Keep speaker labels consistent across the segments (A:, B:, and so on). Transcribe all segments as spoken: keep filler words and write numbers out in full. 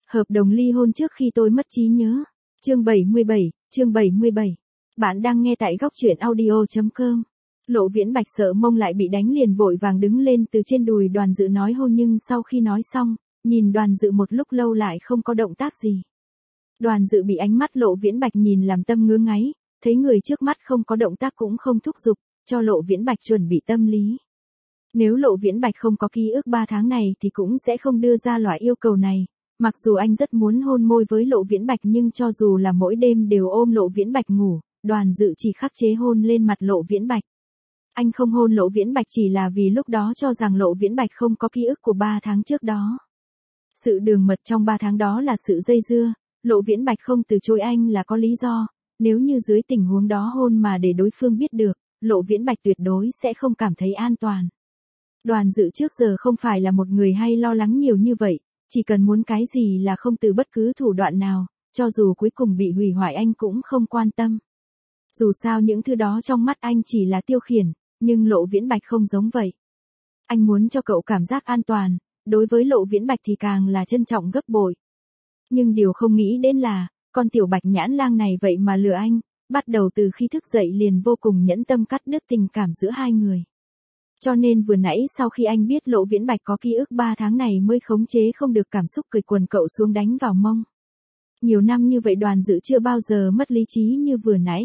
A: Hợp đồng ly hôn trước khi tôi mất trí nhớ. Chương bảy mươi bảy, chương bảy mươi bảy. Bạn đang nghe tại góc truyện audio chấm com. Lộ Viễn Bạch sợ mông lại bị đánh liền vội vàng đứng lên từ trên đùi Đoàn Dự nói hô, nhưng sau khi nói xong, nhìn Đoàn Dự một lúc lâu lại không có động tác gì. Đoàn Dự bị ánh mắt Lộ Viễn Bạch nhìn làm tâm ngứa ngáy, thấy người trước mắt không có động tác cũng không thúc giục, cho Lộ Viễn Bạch chuẩn bị tâm lý. Nếu Lộ Viễn Bạch không có ký ức ba tháng này thì cũng sẽ không đưa ra loại yêu cầu này. Mặc dù anh rất muốn hôn môi với Lộ Viễn Bạch, nhưng cho dù là mỗi đêm đều ôm Lộ Viễn Bạch ngủ, Đoàn Dự chỉ khắc chế hôn lên mặt Lộ Viễn Bạch. Anh không hôn Lộ Viễn Bạch chỉ là vì lúc đó cho rằng Lộ Viễn Bạch không có ký ức của ba tháng trước đó. Sự đường mật trong ba tháng đó là sự dây dưa, Lộ Viễn Bạch không từ chối anh là có lý do, nếu như dưới tình huống đó hôn mà để đối phương biết được, Lộ Viễn Bạch tuyệt đối sẽ không cảm thấy an toàn. Đoàn Dự trước giờ không phải là một người hay lo lắng nhiều như vậy, chỉ cần muốn cái gì là không từ bất cứ thủ đoạn nào, cho dù cuối cùng bị hủy hoại anh cũng không quan tâm. Dù sao những thứ đó trong mắt anh chỉ là tiêu khiển, nhưng Lộ Viễn Bạch không giống vậy. Anh muốn cho cậu cảm giác an toàn, đối với Lộ Viễn Bạch thì càng là trân trọng gấp bội. Nhưng điều không nghĩ đến là, con tiểu Bạch Nhãn Lang này vậy mà lừa anh, bắt đầu từ khi thức dậy liền vô cùng nhẫn tâm cắt đứt tình cảm giữa hai người. Cho nên vừa nãy sau khi anh biết Lộ Viễn Bạch có ký ức ba tháng này mới khống chế không được cảm xúc cười quần cậu xuống đánh vào mông. Nhiều năm như vậy Đoàn Dự chưa bao giờ mất lý trí như vừa nãy.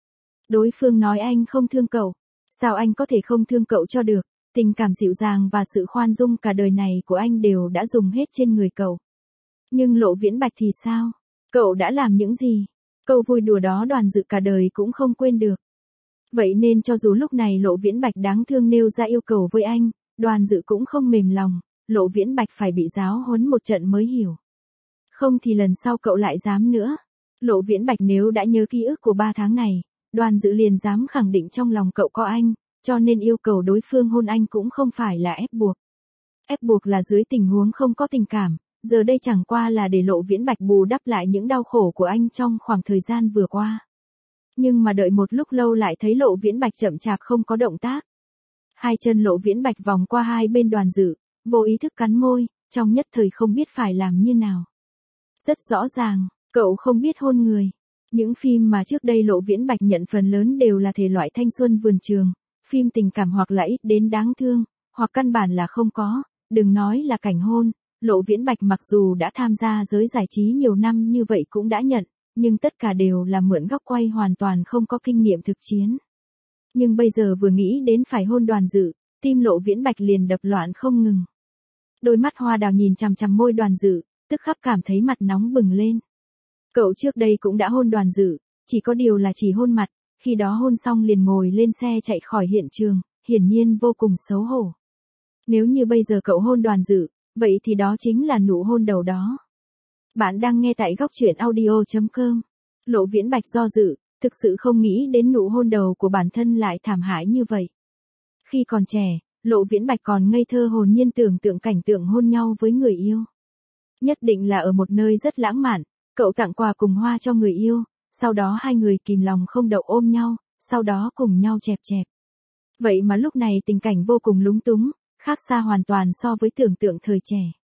A: Đối phương nói anh không thương cậu, sao anh có thể không thương cậu cho được, tình cảm dịu dàng và sự khoan dung cả đời này của anh đều đã dùng hết trên người cậu. Nhưng Lộ Viễn Bạch thì sao? Cậu đã làm những gì? Câu vui đùa đó Đoàn Dự cả đời cũng không quên được. Vậy nên cho dù lúc này Lộ Viễn Bạch đáng thương nêu ra yêu cầu với anh, Đoàn Dự cũng không mềm lòng, Lộ Viễn Bạch phải bị giáo huấn một trận mới hiểu. Không thì lần sau cậu lại dám nữa. Lộ Viễn Bạch nếu đã nhớ ký ức của ba tháng này, Đoàn Dự liền dám khẳng định trong lòng cậu có anh, cho nên yêu cầu đối phương hôn anh cũng không phải là ép buộc. Ép buộc là dưới tình huống không có tình cảm, giờ đây chẳng qua là để Lộ Viễn Bạch bù đắp lại những đau khổ của anh trong khoảng thời gian vừa qua. Nhưng mà đợi một lúc lâu lại thấy Lộ Viễn Bạch chậm chạp không có động tác. Hai chân Lộ Viễn Bạch vòng qua hai bên Đoàn Dự, vô ý thức cắn môi, trong nhất thời không biết phải làm như nào. Rất rõ ràng, cậu không biết hôn người. Những phim mà trước đây Lộ Viễn Bạch nhận phần lớn đều là thể loại thanh xuân vườn trường, phim tình cảm hoặc là ít đến đáng thương, hoặc căn bản là không có, đừng nói là cảnh hôn. Lộ Viễn Bạch mặc dù đã tham gia giới giải trí nhiều năm như vậy cũng đã nhận, nhưng tất cả đều là mượn góc quay, hoàn toàn không có kinh nghiệm thực chiến. Nhưng bây giờ vừa nghĩ đến phải hôn Đoàn Dự, tim Lộ Viễn Bạch liền đập loạn không ngừng. Đôi mắt hoa đào nhìn chằm chằm môi Đoàn Dự, tức khắc cảm thấy mặt nóng bừng lên. Cậu trước đây cũng đã hôn Đoàn Dự, chỉ có điều là chỉ hôn mặt, khi đó hôn xong liền ngồi lên xe chạy khỏi hiện trường, hiển nhiên vô cùng xấu hổ. Nếu như bây giờ cậu hôn Đoàn Dự, vậy thì đó chính là nụ hôn đầu đó. Bạn đang nghe tại góc truyện audio chấm com. Lộ Viễn Bạch do dự, thực sự không nghĩ đến nụ hôn đầu của bản thân lại thảm hại như vậy. Khi còn trẻ, Lộ Viễn Bạch còn ngây thơ hồn nhiên tưởng tượng cảnh tượng hôn nhau với người yêu. Nhất định là ở một nơi rất lãng mạn, cậu tặng quà cùng hoa cho người yêu, sau đó hai người kìm lòng không đậu ôm nhau, sau đó cùng nhau chẹp chẹp. Vậy mà lúc này tình cảnh vô cùng lúng túng, khác xa hoàn toàn so với tưởng tượng thời trẻ.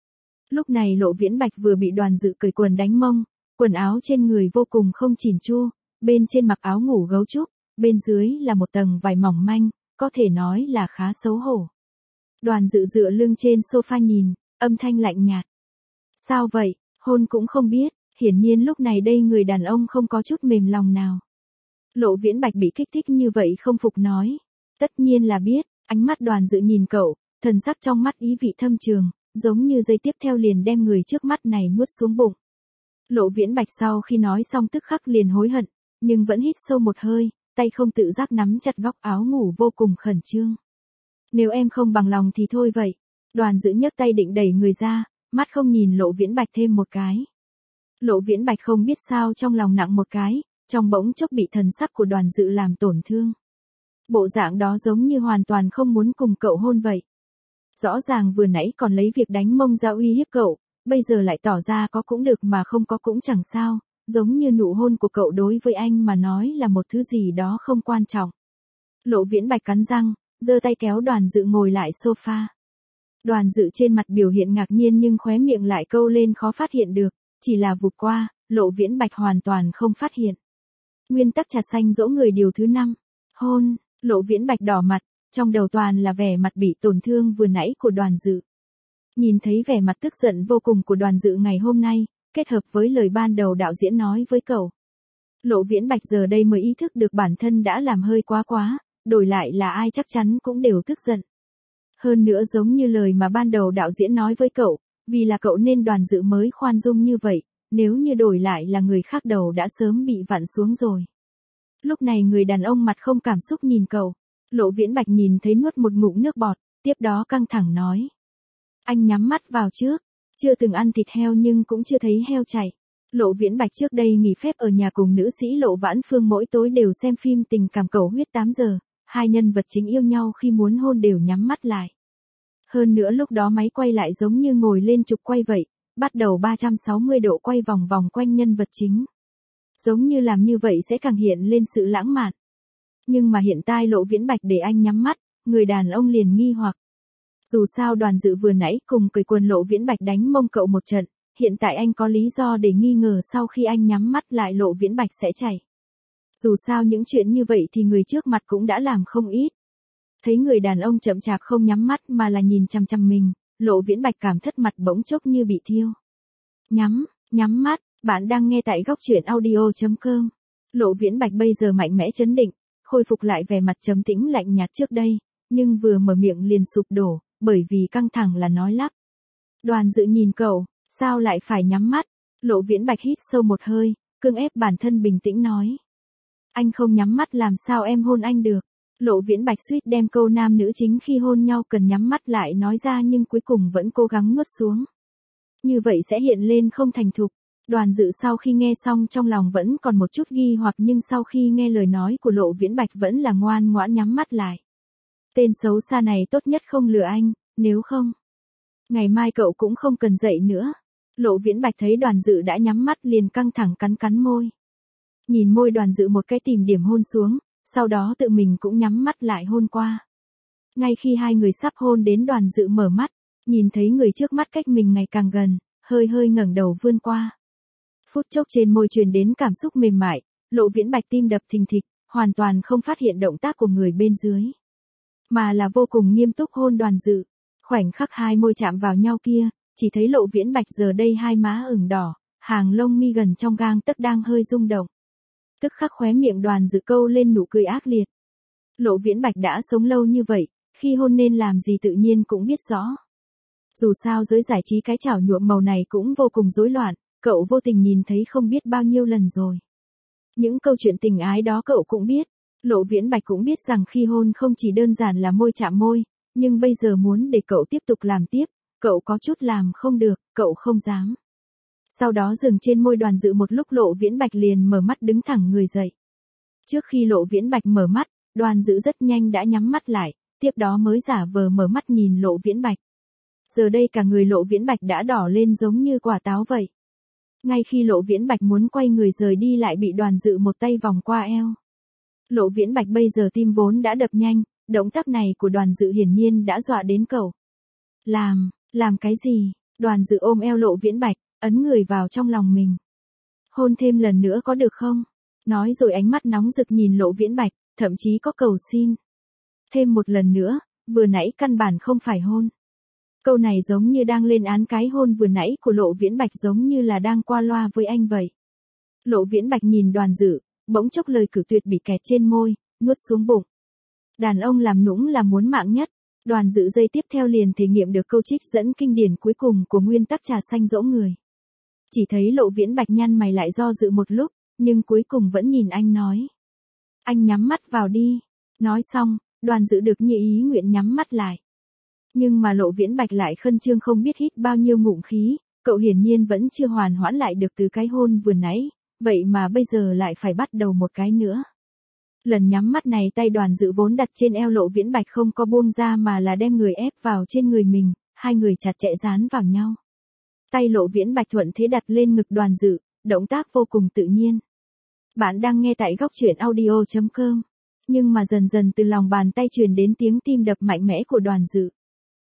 A: Lúc này Lộ Viễn Bạch vừa bị Đoàn Dự cởi quần đánh mông, quần áo trên người vô cùng không chỉn chu, bên trên mặc áo ngủ gấu trúc, bên dưới là một tầng vải mỏng manh, có thể nói là khá xấu hổ. Đoàn Dự dựa lưng trên sofa nhìn, âm thanh lạnh nhạt. Sao vậy, hôn cũng không biết, hiển nhiên lúc này đây người đàn ông không có chút mềm lòng nào. Lộ Viễn Bạch bị kích thích như vậy không phục nói. Tất nhiên là biết, ánh mắt Đoàn Dự nhìn cậu, thần sắc trong mắt ý vị thâm trường, giống như giây tiếp theo liền đem người trước mắt này nuốt xuống bụng. Lộ Viễn Bạch sau khi nói xong tức khắc liền hối hận, nhưng vẫn hít sâu một hơi, tay không tự giác nắm chặt góc áo ngủ vô cùng khẩn trương. Nếu em không bằng lòng thì thôi vậy. Đoàn Dự nhấc tay định đẩy người ra, mắt không nhìn Lộ Viễn Bạch thêm một cái. Lộ Viễn Bạch không biết sao trong lòng nặng một cái, trong bỗng chốc bị thần sắc của Đoàn Dự làm tổn thương. Bộ dạng đó giống như hoàn toàn không muốn cùng cậu hôn vậy. Rõ ràng vừa nãy còn lấy việc đánh mông ra uy hiếp cậu, bây giờ lại tỏ ra có cũng được mà không có cũng chẳng sao, giống như nụ hôn của cậu đối với anh mà nói là một thứ gì đó không quan trọng. Lộ Viễn Bạch cắn răng, giơ tay kéo Đoàn Dự ngồi lại sofa. Đoàn Dự trên mặt biểu hiện ngạc nhiên nhưng khóe miệng lại câu lên khó phát hiện được, chỉ là vụt qua, Lộ Viễn Bạch hoàn toàn không phát hiện. Nguyên tắc trà xanh dỗ người điều thứ năm. Hôn, Lộ Viễn Bạch đỏ mặt, trong đầu toàn là vẻ mặt bị tổn thương vừa nãy của Đoàn Dự. Nhìn thấy vẻ mặt tức giận vô cùng của Đoàn Dự ngày hôm nay, kết hợp với lời ban đầu đạo diễn nói với cậu. Lộ Viễn Bạch giờ đây mới ý thức được bản thân đã làm hơi quá quá, đổi lại là ai chắc chắn cũng đều tức giận. Hơn nữa giống như lời mà ban đầu đạo diễn nói với cậu, vì là cậu nên Đoàn Dự mới khoan dung như vậy, nếu như đổi lại là người khác đầu đã sớm bị vặn xuống rồi. Lúc này người đàn ông mặt không cảm xúc nhìn cậu, Lộ Viễn Bạch nhìn thấy nuốt một ngụm nước bọt, tiếp đó căng thẳng nói. Anh nhắm mắt vào trước, chưa từng ăn thịt heo nhưng cũng chưa thấy heo chạy. Lộ Viễn Bạch trước đây nghỉ phép ở nhà cùng nữ sĩ Lộ Vãn Phương mỗi tối đều xem phim tình cảm cầu huyết tám giờ, hai nhân vật chính yêu nhau khi muốn hôn đều nhắm mắt lại. Hơn nữa lúc đó máy quay lại giống như ngồi lên trục quay vậy, bắt đầu ba trăm sáu mươi độ quay vòng vòng quanh nhân vật chính. Giống như làm như vậy sẽ càng hiện lên sự lãng mạn. Nhưng mà hiện tại Lộ Viễn Bạch để anh nhắm mắt, người đàn ông liền nghi hoặc. Dù sao Đoàn Dự vừa nãy cùng cởi quần Lộ Viễn Bạch đánh mông cậu một trận, hiện tại anh có lý do để nghi ngờ sau khi anh nhắm mắt lại Lộ Viễn Bạch sẽ chạy. Dù sao những chuyện như vậy thì người trước mặt cũng đã làm không ít. Thấy người đàn ông chậm chạp không nhắm mắt mà là nhìn chằm chằm mình, Lộ Viễn Bạch cảm thất mặt bỗng chốc như bị thiêu. Nhắm, nhắm mắt, bạn đang nghe tại góc truyện audio chấm com. Lộ Viễn Bạch bây giờ mạnh mẽ chấn định, khôi phục lại vẻ mặt trầm tĩnh lạnh nhạt trước đây, nhưng vừa mở miệng liền sụp đổ, bởi vì căng thẳng là nói lắp. Đoàn Dự nhìn cậu, sao lại phải nhắm mắt? Lộ Viễn Bạch hít sâu một hơi, cưỡng ép bản thân bình tĩnh nói. Anh không nhắm mắt làm sao em hôn anh được? Lộ Viễn Bạch suýt đem câu nam nữ chính khi hôn nhau cần nhắm mắt lại nói ra nhưng cuối cùng vẫn cố gắng nuốt xuống. Như vậy sẽ hiện lên không thành thục. Đoàn Dự sau khi nghe xong trong lòng vẫn còn một chút nghi hoặc nhưng sau khi nghe lời nói của Lộ Viễn Bạch vẫn là ngoan ngoãn nhắm mắt lại. Tên xấu xa này tốt nhất không lừa anh, nếu không, ngày mai cậu cũng không cần dậy nữa. Lộ Viễn Bạch thấy Đoàn Dự đã nhắm mắt liền căng thẳng cắn cắn môi. Nhìn môi Đoàn Dự một cái tìm điểm hôn xuống, sau đó tự mình cũng nhắm mắt lại hôn qua. Ngay khi hai người sắp hôn đến Đoàn Dự mở mắt, nhìn thấy người trước mắt cách mình ngày càng gần, hơi hơi ngẩng đầu vươn qua. Phút chốc trên môi truyền đến cảm xúc mềm mại, Lộ Viễn Bạch tim đập thình thịch, hoàn toàn không phát hiện động tác của người bên dưới. Mà là vô cùng nghiêm túc hôn Đoàn Dự. Khoảnh khắc hai môi chạm vào nhau kia, chỉ thấy Lộ Viễn Bạch giờ đây hai má ửng đỏ, hàng lông mi gần trong gang tấc đang hơi rung động. Tức khắc khóe miệng Đoàn Dự câu lên nụ cười ác liệt. Lộ Viễn Bạch đã sống lâu như vậy, khi hôn nên làm gì tự nhiên cũng biết rõ. Dù sao giới giải trí cái chảo nhuộm màu này cũng vô cùng rối loạn, cậu vô tình nhìn thấy không biết bao nhiêu lần rồi. Những câu chuyện tình ái đó cậu cũng biết. Lộ Viễn Bạch cũng biết rằng khi hôn không chỉ đơn giản là môi chạm môi, nhưng bây giờ muốn để cậu tiếp tục làm tiếp, cậu có chút làm không được, cậu không dám. Sau đó dừng trên môi Đoàn Dự một lúc Lộ Viễn Bạch liền mở mắt đứng thẳng người dậy. Trước khi Lộ Viễn Bạch mở mắt, Đoàn Dự rất nhanh đã nhắm mắt lại, tiếp đó mới giả vờ mở mắt nhìn Lộ Viễn Bạch. Giờ đây cả người Lộ Viễn Bạch đã đỏ lên giống như quả táo vậy. Ngay khi Lộ Viễn Bạch muốn quay người rời đi lại bị Đoàn Dự một tay vòng qua eo. Lộ Viễn Bạch bây giờ tim vốn đã đập nhanh, động tác này của Đoàn Dự hiển nhiên đã dọa đến cậu. Làm, làm cái gì? Đoàn Dự ôm eo Lộ Viễn Bạch, ấn người vào trong lòng mình. Hôn thêm lần nữa có được không? Nói rồi ánh mắt nóng rực nhìn Lộ Viễn Bạch, thậm chí có cầu xin. Thêm một lần nữa, vừa nãy căn bản không phải hôn. Câu này giống như đang lên án cái hôn vừa nãy của Lộ Viễn Bạch giống như là đang qua loa với anh vậy. Lộ Viễn Bạch nhìn Đoàn Dự, bỗng chốc lời cử tuyệt bị kẹt trên môi, nuốt xuống bụng. Đàn ông làm nũng là muốn mạng nhất. Đoàn Dự giây tiếp theo liền thể nghiệm được câu trích dẫn kinh điển cuối cùng của nguyên tắc trà xanh dỗ người. Chỉ thấy Lộ Viễn Bạch nhăn mày lại do dự một lúc, nhưng cuối cùng vẫn nhìn anh nói. Anh nhắm mắt vào đi. Nói xong, Đoàn Dự được như ý nguyện nhắm mắt lại. Nhưng mà Lộ Viễn Bạch lại khẩn trương không biết hít bao nhiêu ngụm khí, cậu hiển nhiên vẫn chưa hoàn hoãn lại được từ cái hôn vừa nãy, vậy mà bây giờ lại phải bắt đầu một cái nữa. Lần nhắm mắt này tay Đoàn Dự vốn đặt trên eo Lộ Viễn Bạch không có buông ra mà là đem người ép vào trên người mình, hai người chặt chẽ dán vào nhau. Tay Lộ Viễn Bạch thuận thế đặt lên ngực Đoàn Dự, động tác vô cùng tự nhiên. Bạn đang nghe tại góc truyện audio chấm com. Nhưng mà dần dần từ lòng bàn tay truyền đến tiếng tim đập mạnh mẽ của Đoàn Dự.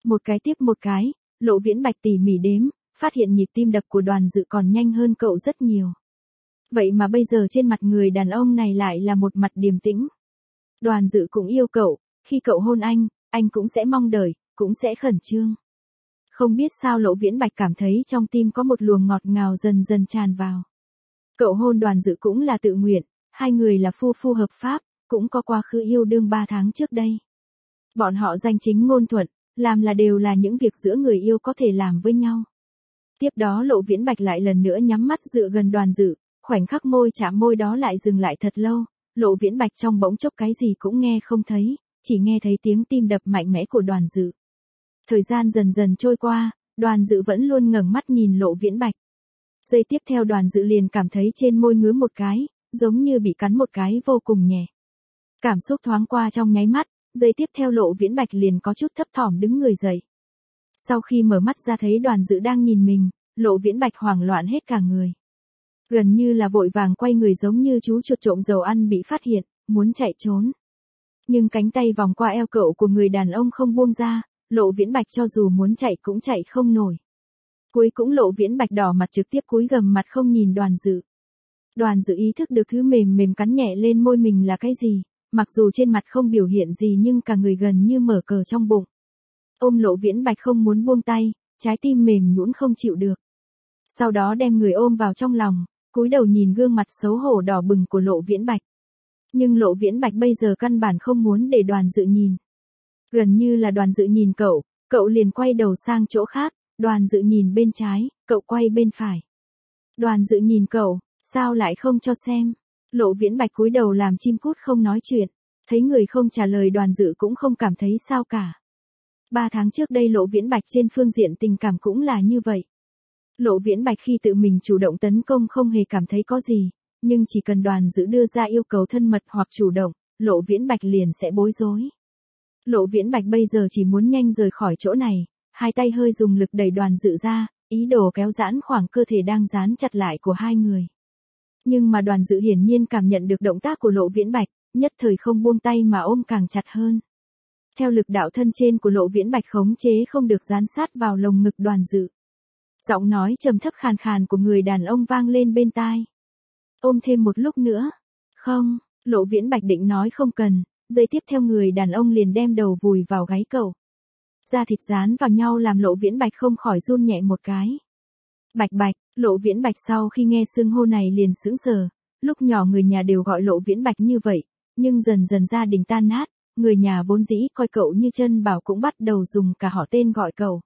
A: Một cái tiếp một cái, Lộ Viễn Bạch tỉ mỉ đếm, phát hiện nhịp tim đập của Đoàn Dự còn nhanh hơn cậu rất nhiều. Vậy mà bây giờ trên mặt người đàn ông này lại là một mặt điềm tĩnh. Đoàn Dự cũng yêu cậu, khi cậu hôn anh, anh cũng sẽ mong đợi, cũng sẽ khẩn trương. Không biết sao Lộ Viễn Bạch cảm thấy trong tim có một luồng ngọt ngào dần dần tràn vào. Cậu hôn Đoàn Dự cũng là tự nguyện, hai người là phu phu hợp pháp, cũng có quá khứ yêu đương ba tháng trước đây. Bọn họ danh chính ngôn thuận, làm là đều là những việc giữa người yêu có thể làm với nhau. Tiếp đó Lộ Viễn Bạch lại lần nữa nhắm mắt dựa gần Đoàn Dự, khoảnh khắc môi chạm môi đó lại dừng lại thật lâu, Lộ Viễn Bạch trong bỗng chốc cái gì cũng nghe không thấy, chỉ nghe thấy tiếng tim đập mạnh mẽ của Đoàn Dự. Thời gian dần dần trôi qua, Đoàn Dự vẫn luôn ngẩng mắt nhìn Lộ Viễn Bạch. Giây tiếp theo Đoàn Dự liền cảm thấy trên môi ngứa một cái, giống như bị cắn một cái vô cùng nhẹ. Cảm xúc thoáng qua trong nháy mắt, giây tiếp theo Lộ Viễn Bạch liền có chút thấp thỏm đứng người dậy. Sau khi mở mắt ra thấy Đoàn Dự đang nhìn mình, Lộ Viễn Bạch hoảng loạn hết cả người. Gần như là vội vàng quay người giống như chú chuột trộm dầu ăn bị phát hiện, muốn chạy trốn. Nhưng cánh tay vòng qua eo cậu của người đàn ông không buông ra, Lộ Viễn Bạch cho dù muốn chạy cũng chạy không nổi. Cuối cũng Lộ Viễn Bạch đỏ mặt trực tiếp cúi gằm mặt không nhìn Đoàn Dự. Đoàn Dự ý thức được thứ mềm mềm cắn nhẹ lên môi mình là cái gì, mặc dù trên mặt không biểu hiện gì nhưng cả người gần như mở cờ trong bụng. Ôm Lộ Viễn Bạch không muốn buông tay, trái tim mềm nhũn không chịu được. Sau đó đem người ôm vào trong lòng, cúi đầu nhìn gương mặt xấu hổ đỏ bừng của Lộ Viễn Bạch. Nhưng Lộ Viễn Bạch bây giờ căn bản không muốn để Đoàn Dự nhìn. Gần như là Đoàn Dự nhìn cậu, cậu liền quay đầu sang chỗ khác, Đoàn Dự nhìn bên trái, cậu quay bên phải. Đoàn Dự nhìn cậu, sao lại không cho xem? Lộ Viễn Bạch cúi đầu làm chim cút không nói chuyện, thấy người không trả lời Đoàn Dự cũng không cảm thấy sao cả. Ba tháng trước đây Lộ Viễn Bạch trên phương diện tình cảm cũng là như vậy. Lộ Viễn Bạch khi tự mình chủ động tấn công không hề cảm thấy có gì, nhưng chỉ cần Đoàn Dự đưa ra yêu cầu thân mật hoặc chủ động, Lộ Viễn Bạch liền sẽ bối rối. Lộ Viễn Bạch bây giờ chỉ muốn nhanh rời khỏi chỗ này, hai tay hơi dùng lực đẩy Đoàn Dự ra, ý đồ kéo giãn khoảng cơ thể đang dán chặt lại của hai người. Nhưng mà Đoàn Dự hiển nhiên cảm nhận được động tác của Lộ Viễn Bạch, nhất thời không buông tay mà ôm càng chặt hơn. Theo lực đạo thân trên của Lộ Viễn Bạch khống chế không được dán sát vào lồng ngực Đoàn Dự. Giọng nói trầm thấp khàn khàn của người đàn ông vang lên bên tai. Ôm thêm một lúc nữa. Không, Lộ Viễn Bạch định nói không cần, giây tiếp theo người đàn ông liền đem đầu vùi vào gáy cậu. Da thịt dán vào nhau làm Lộ Viễn Bạch không khỏi run nhẹ một cái. Bạch Bạch, Lộ Viễn Bạch sau khi nghe xưng hô này liền sững sờ, lúc nhỏ người nhà đều gọi Lộ Viễn Bạch như vậy, nhưng dần dần gia đình tan nát, người nhà vốn dĩ coi cậu như chân bảo cũng bắt đầu dùng cả họ tên gọi cậu.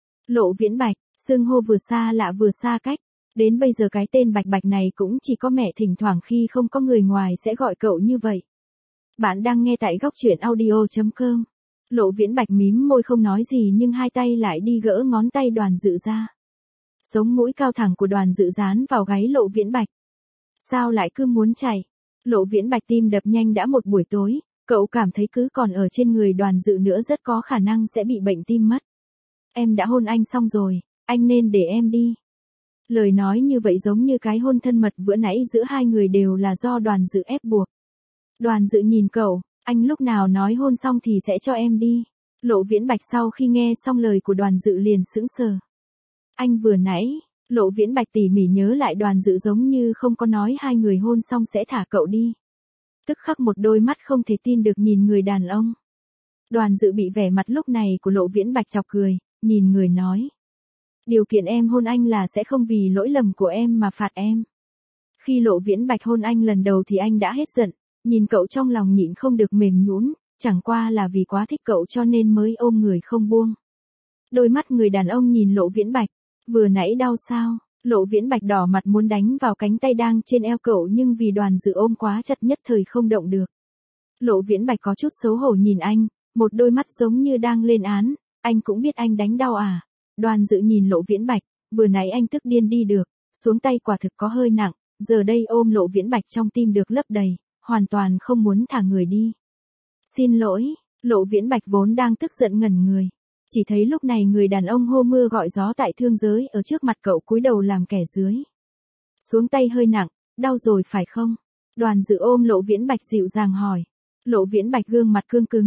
A: Lộ Viễn Bạch, xưng hô vừa xa lạ vừa xa cách, đến bây giờ cái tên Bạch Bạch này cũng chỉ có mẹ thỉnh thoảng khi không có người ngoài sẽ gọi cậu như vậy. Bạn đang nghe tại góc truyện audio chấm com. Lộ Viễn Bạch mím môi không nói gì nhưng hai tay lại đi gỡ ngón tay Đoàn Dự ra. Sống mũi cao thẳng của Đoàn Dự dán vào gáy Lộ Viễn Bạch. Sao lại cứ muốn chạy? Lộ Viễn Bạch tim đập nhanh đã một buổi tối, cậu cảm thấy cứ còn ở trên người Đoàn Dự nữa rất có khả năng sẽ bị bệnh tim mất. Em đã hôn anh xong rồi, anh nên để em đi. Lời nói như vậy giống như cái hôn thân mật bữa nãy giữa hai người đều là do Đoàn Dự ép buộc. Đoàn Dự nhìn cậu, anh lúc nào nói hôn xong thì sẽ cho em đi. Lộ Viễn Bạch sau khi nghe xong lời của Đoàn Dự liền sững sờ. Anh vừa nãy, Lộ Viễn Bạch tỉ mỉ nhớ lại Đoàn Dự giống như không có nói hai người hôn xong sẽ thả cậu đi. Tức khắc một đôi mắt không thể tin được nhìn người đàn ông. Đoàn Dự bị vẻ mặt lúc này của Lộ Viễn Bạch chọc cười, nhìn người nói. Điều kiện em hôn anh là sẽ không vì lỗi lầm của em mà phạt em. Khi Lộ Viễn Bạch hôn anh lần đầu thì anh đã hết giận, nhìn cậu trong lòng nhịn không được mềm nhũn, chẳng qua là vì quá thích cậu cho nên mới ôm người không buông. Đôi mắt người đàn ông nhìn Lộ Viễn Bạch, vừa nãy đau sao? Lộ Viễn Bạch đỏ mặt muốn đánh vào cánh tay đang trên eo cậu nhưng vì Đoàn Dự ôm quá chặt nhất thời không động được. Lộ Viễn Bạch có chút xấu hổ nhìn anh, một đôi mắt giống như đang lên án, anh cũng biết anh đánh đau à? Đoàn Dự nhìn Lộ Viễn Bạch, vừa nãy anh tức điên đi được, xuống tay quả thực có hơi nặng, giờ đây ôm Lộ Viễn Bạch trong tim được lấp đầy, hoàn toàn không muốn thả người đi. Xin lỗi, Lộ Viễn Bạch vốn đang tức giận ngẩn người. Chỉ thấy lúc này người đàn ông hô mưa gọi gió tại thương giới ở trước mặt cậu cúi đầu làm kẻ dưới. Xuống tay hơi nặng, đau rồi phải không? Đoàn Dự ôm Lộ Viễn Bạch dịu dàng hỏi. Lộ Viễn Bạch gương mặt cương cứng,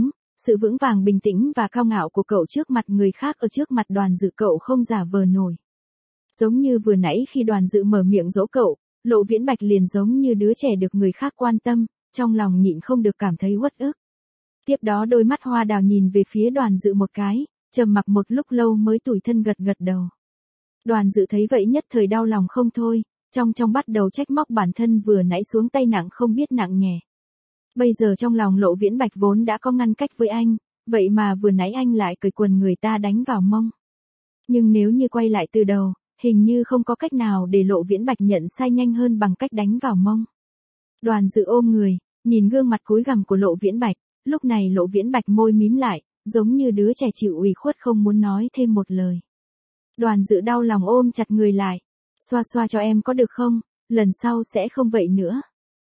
A: Sự vững vàng bình tĩnh và cao ngạo của cậu trước mặt người khác ở trước mặt Đoàn Dự cậu không giả vờ nổi. Giống như vừa nãy khi Đoàn Dự mở miệng dỗ cậu, Lộ Viễn Bạch liền giống như đứa trẻ được người khác quan tâm, trong lòng nhịn không được cảm thấy uất ức. Tiếp đó đôi mắt hoa đào nhìn về phía Đoàn Dự một cái, trầm mặc một lúc lâu mới tủi thân gật gật đầu. Đoàn Dự thấy vậy nhất thời đau lòng không thôi, trong trong bắt đầu trách móc bản thân vừa nãy xuống tay nặng không biết nặng nhẹ. Bây giờ trong lòng Lộ Viễn Bạch vốn đã có ngăn cách với anh, vậy mà vừa nãy anh lại cởi quần người ta đánh vào mông. Nhưng nếu như quay lại từ đầu, hình như không có cách nào để Lộ Viễn Bạch nhận sai nhanh hơn bằng cách đánh vào mông. Đoàn Dự ôm người, nhìn gương mặt cúi gằm của Lộ Viễn Bạch, lúc này Lộ Viễn Bạch môi mím lại, giống như đứa trẻ chịu ủy khuất không muốn nói thêm một lời. Đoàn Dự đau lòng ôm chặt người lại, xoa xoa cho em có được không, lần sau sẽ không vậy nữa.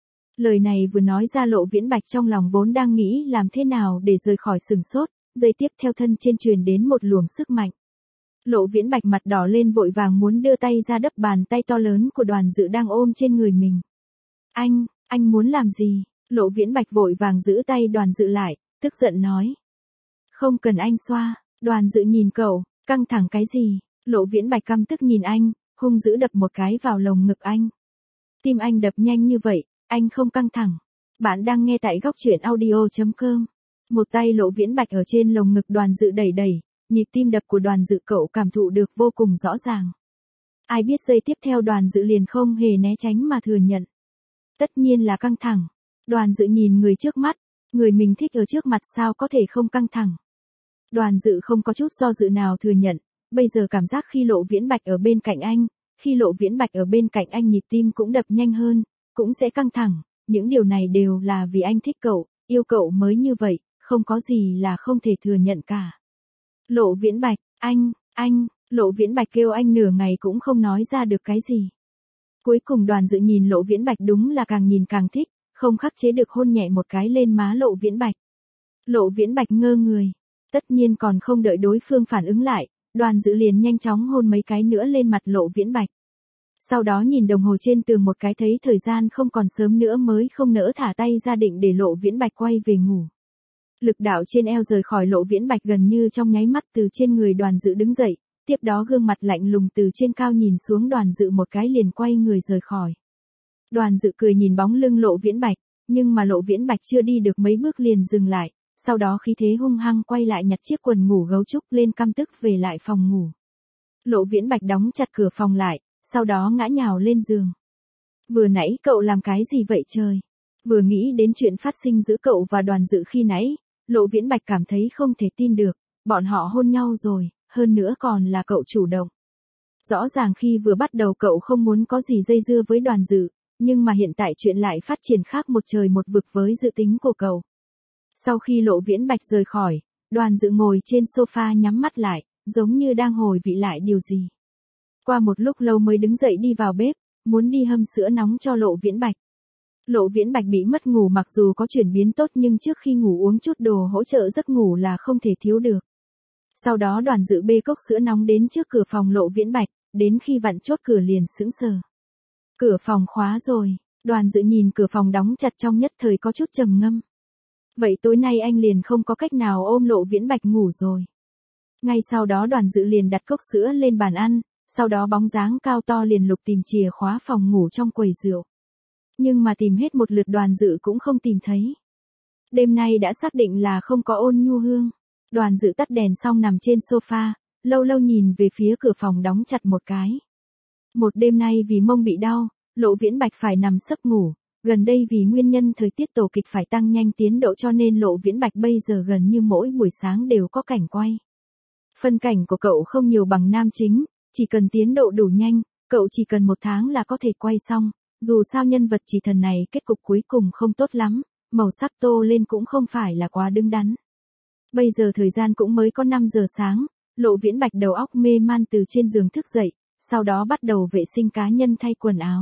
A: Lời này vừa nói ra Lộ Viễn Bạch trong lòng vốn đang nghĩ làm thế nào để rời khỏi sừng sốt, giây tiếp theo thân trên truyền đến một luồng sức mạnh. Lộ Viễn Bạch mặt đỏ lên vội vàng muốn đưa tay ra đắp bàn tay to lớn của Đoàn Dự đang ôm trên người mình. Anh, anh muốn làm gì? Lộ Viễn Bạch vội vàng giữ tay Đoàn Dự lại, tức giận nói. Không cần anh xoa. Đoàn Dự nhìn cậu, căng thẳng cái gì? Lộ Viễn Bạch căm tức nhìn anh, hung dữ đập một cái vào lồng ngực anh. Tim anh đập nhanh như vậy, anh không căng thẳng. Bạn đang nghe tại góc truyện audio chấm com. Một tay Lộ Viễn Bạch ở trên lồng ngực Đoàn Dự đẩy đẩy, nhịp tim đập của Đoàn Dự cậu cảm thụ được vô cùng rõ ràng. Ai biết giây tiếp theo Đoàn Dự liền không hề né tránh mà thừa nhận. Tất nhiên là căng thẳng. Đoàn Dự nhìn người trước mắt, người mình thích ở trước mặt sao có thể không căng thẳng. Đoàn Dự không có chút do dự nào thừa nhận, bây giờ cảm giác khi Lộ Viễn Bạch ở bên cạnh anh, khi Lộ Viễn Bạch ở bên cạnh anh nhịp tim cũng đập nhanh hơn, cũng sẽ căng thẳng, những điều này đều là vì anh thích cậu, yêu cậu mới như vậy, không có gì là không thể thừa nhận cả. Lộ Viễn Bạch, anh, anh, Lộ Viễn Bạch kêu anh nửa ngày cũng không nói ra được cái gì. Cuối cùng Đoàn Dự nhìn Lộ Viễn Bạch đúng là càng nhìn càng thích, không khắc chế được hôn nhẹ một cái lên má Lộ Viễn Bạch. Lộ Viễn Bạch ngơ người, tất nhiên còn không đợi đối phương phản ứng lại, Đoàn Dự liền nhanh chóng hôn mấy cái nữa lên mặt Lộ Viễn Bạch. Sau đó nhìn đồng hồ trên tường một cái thấy thời gian không còn sớm nữa mới không nỡ thả tay ra định để Lộ Viễn Bạch quay về ngủ. Lực đạo trên eo rời khỏi Lộ Viễn Bạch gần như trong nháy mắt từ trên người Đoàn Dự đứng dậy, tiếp đó gương mặt lạnh lùng từ trên cao nhìn xuống Đoàn Dự một cái liền quay người rời khỏi. Đoàn Dự cười nhìn bóng lưng Lộ Viễn Bạch, nhưng mà Lộ Viễn Bạch chưa đi được mấy bước liền dừng lại, sau đó khí thế hung hăng quay lại nhặt chiếc quần ngủ gấu trúc lên căm tức về lại phòng ngủ. Lộ Viễn Bạch đóng chặt cửa phòng lại, sau đó ngã nhào lên giường. Vừa nãy cậu làm cái gì vậy trời? Vừa nghĩ đến chuyện phát sinh giữa cậu và Đoàn Dự khi nãy, Lộ Viễn Bạch cảm thấy không thể tin được, bọn họ hôn nhau rồi, hơn nữa còn là cậu chủ động. Rõ ràng khi vừa bắt đầu cậu không muốn có gì dây dưa với Đoàn Dự, nhưng mà hiện tại chuyện lại phát triển khác một trời một vực với dự tính của cậu. Sau khi Lộ Viễn Bạch rời khỏi, Đoàn Dự ngồi trên sofa nhắm mắt lại, giống như đang hồi vị lại điều gì. Qua một lúc lâu mới đứng dậy đi vào bếp, muốn đi hâm sữa nóng cho Lộ Viễn Bạch. Lộ Viễn Bạch bị mất ngủ mặc dù có chuyển biến tốt nhưng trước khi ngủ uống chút đồ hỗ trợ giấc ngủ là không thể thiếu được. Sau đó Đoàn Dự bê cốc sữa nóng đến trước cửa phòng Lộ Viễn Bạch, đến khi vặn chốt cửa liền sững sờ. Cửa phòng khóa rồi, Đoàn Dự nhìn cửa phòng đóng chặt trong nhất thời có chút trầm ngâm. Vậy tối nay anh liền không có cách nào ôm Lộ Viễn Bạch ngủ rồi. Ngay sau đó Đoàn Dự liền đặt cốc sữa lên bàn ăn, sau đó bóng dáng cao to liền lục tìm chìa khóa phòng ngủ trong quầy rượu. Nhưng mà tìm hết một lượt Đoàn Dự cũng không tìm thấy. Đêm nay đã xác định là không có Ôn Nhu Hương. Đoàn Dự tắt đèn xong nằm trên sofa, lâu lâu nhìn về phía cửa phòng đóng chặt một cái. Một đêm nay vì mông bị đau, Lộ Viễn Bạch phải nằm sấp ngủ, gần đây vì nguyên nhân thời tiết tổ kịch phải tăng nhanh tiến độ cho nên Lộ Viễn Bạch bây giờ gần như mỗi buổi sáng đều có cảnh quay. Phân cảnh của cậu không nhiều bằng nam chính, chỉ cần tiến độ đủ nhanh, cậu chỉ cần một tháng là có thể quay xong, dù sao nhân vật chỉ thần này kết cục cuối cùng không tốt lắm, màu sắc tô lên cũng không phải là quá đứng đắn. Bây giờ thời gian cũng mới có năm giờ sáng, Lộ Viễn Bạch đầu óc mê man từ trên giường thức dậy, sau đó bắt đầu vệ sinh cá nhân thay quần áo.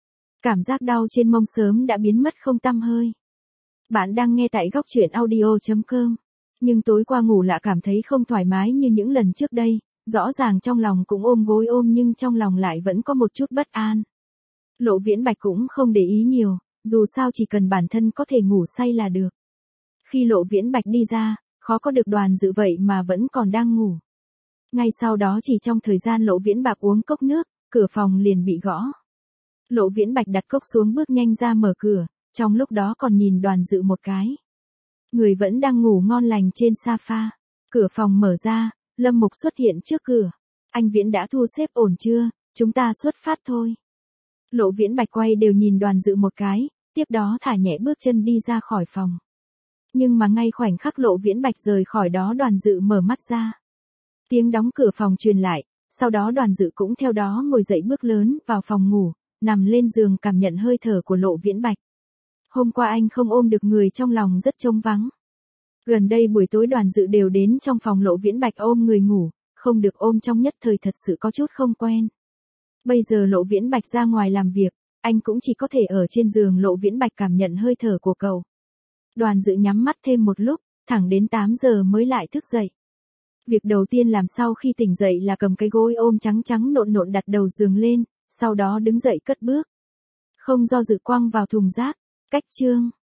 A: Cảm giác đau trên mông sớm đã biến mất không tăm hơi. Bạn đang nghe tại góc truyện audio chấm com. Nhưng tối qua ngủ lạ cảm thấy không thoải mái như những lần trước đây, rõ ràng trong lòng cũng ôm gối ôm nhưng trong lòng lại vẫn có một chút bất an. Lộ Viễn Bạch cũng không để ý nhiều, dù sao chỉ cần bản thân có thể ngủ say là được. Khi Lộ Viễn Bạch đi ra, khỏi Khó có được Đoàn Dự vậy mà vẫn còn đang ngủ. Ngay sau đó chỉ trong thời gian Lộ Viễn Bạch uống cốc nước, cửa phòng liền bị gõ. Lộ Viễn Bạch đặt cốc xuống bước nhanh ra mở cửa, trong lúc đó còn nhìn Đoàn Dự một cái. Người vẫn đang ngủ ngon lành trên sofa. Cửa phòng mở ra, Lâm Mục xuất hiện trước cửa. Anh Viễn đã thu xếp ổn chưa, chúng ta xuất phát thôi. Lộ Viễn Bạch quay đều nhìn Đoàn Dự một cái, tiếp đó thả nhẹ bước chân đi ra khỏi phòng. Nhưng mà ngay khoảnh khắc Lộ Viễn Bạch rời khỏi đó Đoàn Dự mở mắt ra. Tiếng đóng cửa phòng truyền lại, sau đó Đoàn Dự cũng theo đó ngồi dậy bước lớn vào phòng ngủ, nằm lên giường cảm nhận hơi thở của Lộ Viễn Bạch. Hôm qua anh không ôm được người trong lòng rất trống vắng. Gần đây buổi tối Đoàn Dự đều đến trong phòng Lộ Viễn Bạch ôm người ngủ, không được ôm trong nhất thời thật sự có chút không quen. Bây giờ Lộ Viễn Bạch ra ngoài làm việc, anh cũng chỉ có thể ở trên giường Lộ Viễn Bạch cảm nhận hơi thở của cậu. Đoàn Dự nhắm mắt thêm một lúc, thẳng đến tám giờ mới lại thức dậy. Việc đầu tiên làm sau khi tỉnh dậy là cầm cái gối ôm trắng trắng nộn nộn đặt đầu giường lên, sau đó đứng dậy cất bước. Không do dự quăng vào thùng rác, cách chương.